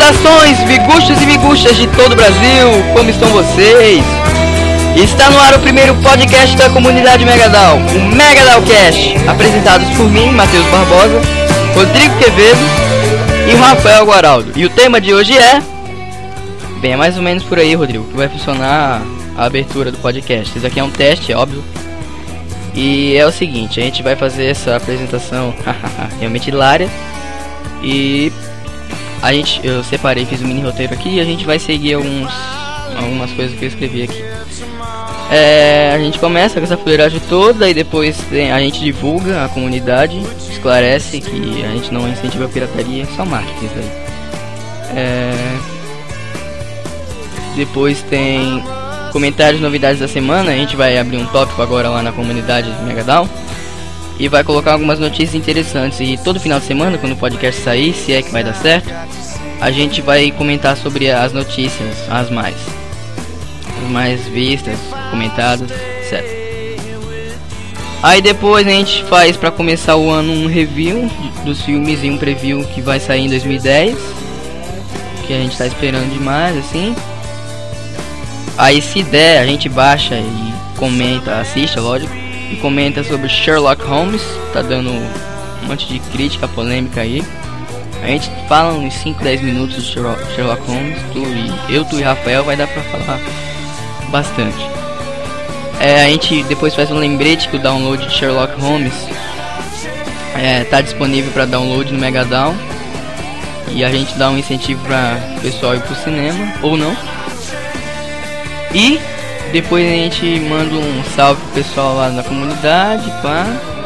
Saudações, viguchos e viguchas de todo o Brasil, como estão vocês? Está no ar o primeiro podcast da comunidade Megadal, o Megadalcast, apresentados por mim, Matheus Barbosa, Rodrigo Quevedo e Rafael Guaraldo. E o tema de hoje é... Bem, é mais ou menos por aí, Rodrigo, que vai funcionar a abertura do podcast. Isso aqui é um teste, é óbvio. E é o seguinte, a gente vai fazer essa apresentação realmente hilária. E eu separei, fiz um mini roteiro aqui e a gente vai seguir algumas coisas que eu escrevi aqui. A gente começa com essa fuleiragem toda e depois a gente divulga a comunidade, esclarece que a gente não incentiva a pirataria, só marketing isso aí. Depois tem comentários e novidades da semana. A gente vai abrir um tópico agora lá na comunidade Megadal e vai colocar algumas notícias interessantes. E todo final de semana, quando o podcast sair, se é que vai dar certo, a gente vai comentar sobre as notícias, as mais vistas, comentadas, etc. Aí depois a gente faz, pra começar o ano, um review dos filmes e um preview que vai sair em 2010, que a gente tá esperando demais, assim. Aí se der, a gente baixa e comenta, assiste, lógico, e comenta sobre Sherlock Holmes. Tá dando um monte de crítica polêmica aí. A gente fala uns 5, 10 minutos de Sherlock Holmes. Tu e Rafael vai dar pra falar bastante. A gente depois faz um lembrete que o download de Sherlock Holmes tá disponível para download no Megadown. E a gente dá um incentivo para o pessoal ir pro cinema, ou não. E depois a gente manda um salve pro pessoal lá na comunidade, pá.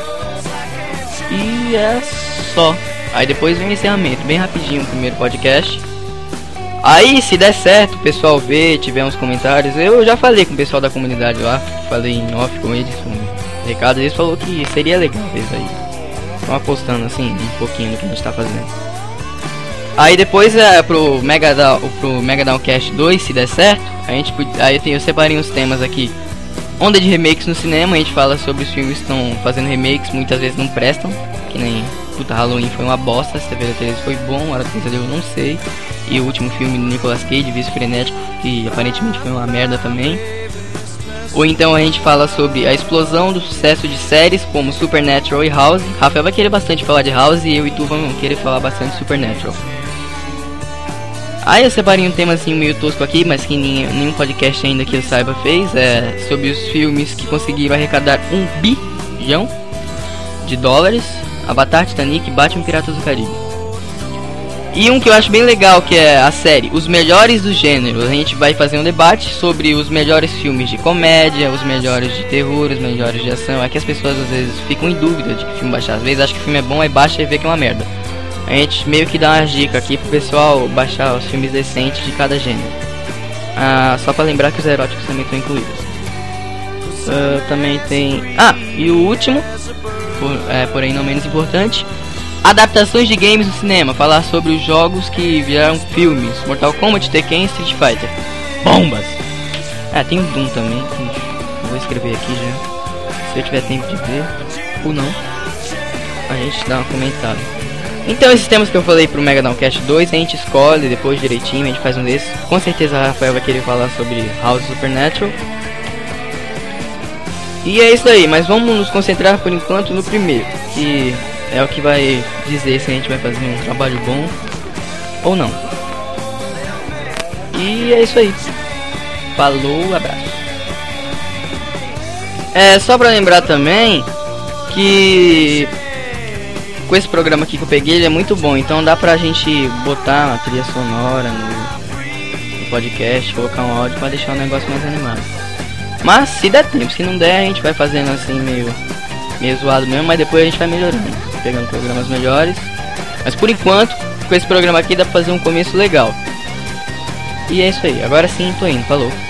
E é só. Aí depois vem o encerramento, bem rapidinho, o primeiro podcast. Aí se der certo, o pessoal vê, tiver uns comentários. Eu já falei com o pessoal da comunidade lá, falei em off com eles, um recado. Eles falaram que seria legal isso aí. Estão apostando assim, um pouquinho no que a gente tá fazendo. Aí depois pro Megadalcast 2, se der certo, eu separei uns temas aqui. Onda de remakes no cinema, a gente fala sobre os filmes que estão fazendo remakes, muitas vezes não prestam. Que nem puta, Halloween foi uma bosta, Sexta-feira 13 foi bom, Hora do Pesadelo eu não sei. E o último filme do Nicolas Cage, Vício Frenético, que aparentemente foi uma merda também. Ou então a gente fala sobre a explosão do sucesso de séries como Supernatural e House. Rafael vai querer bastante falar de House e eu e tu vamos querer falar bastante de Supernatural. Aí eu separei um tema assim meio tosco aqui, mas que nenhum podcast ainda que eu saiba fez. É sobre os filmes que conseguiram arrecadar $1 bilhão. Avatar, Titanic, Batman, Piratas do Caribe. E um que eu acho bem legal, que é a série Os Melhores do Gênero. A gente vai fazer um debate sobre os melhores filmes de comédia, os melhores de terror, os melhores de ação. É que as pessoas às vezes ficam em dúvida de que filme baixar. Às vezes acham que o filme é bom, aí baixa e vê que é uma merda. A gente meio que dá umas dicas aqui pro pessoal baixar os filmes decentes de cada gênero. Só pra lembrar que os eróticos também estão incluídos. Também tem... e o último, porém não menos importante, adaptações de games no cinema. Falar sobre os jogos que viraram filmes. Mortal Kombat, Tekken, Street Fighter. Bombas! Tem o Doom também. Eu vou escrever aqui já. Se eu tiver tempo de ver, ou não, a gente dá uma comentada. Então esses temas que eu falei pro Megadalcast 2, a gente escolhe depois direitinho, a gente faz um desses. Com certeza a Rafael vai querer falar sobre House Supernatural. E é isso aí, mas vamos nos concentrar por enquanto no primeiro, que é o que vai dizer se a gente vai fazer um trabalho bom ou não. E é isso aí. Falou, abraço. Só pra lembrar também que com esse programa aqui que eu peguei, ele é muito bom. Então dá pra gente botar uma trilha sonora no podcast, colocar um áudio pra deixar o negócio mais animado. Mas se der tempo, se não der, a gente vai fazendo assim meio zoado mesmo, mas depois a gente vai melhorando, pegando programas melhores. Mas por enquanto, com esse programa aqui dá pra fazer um começo legal. E é isso aí, agora sim tô indo, falou.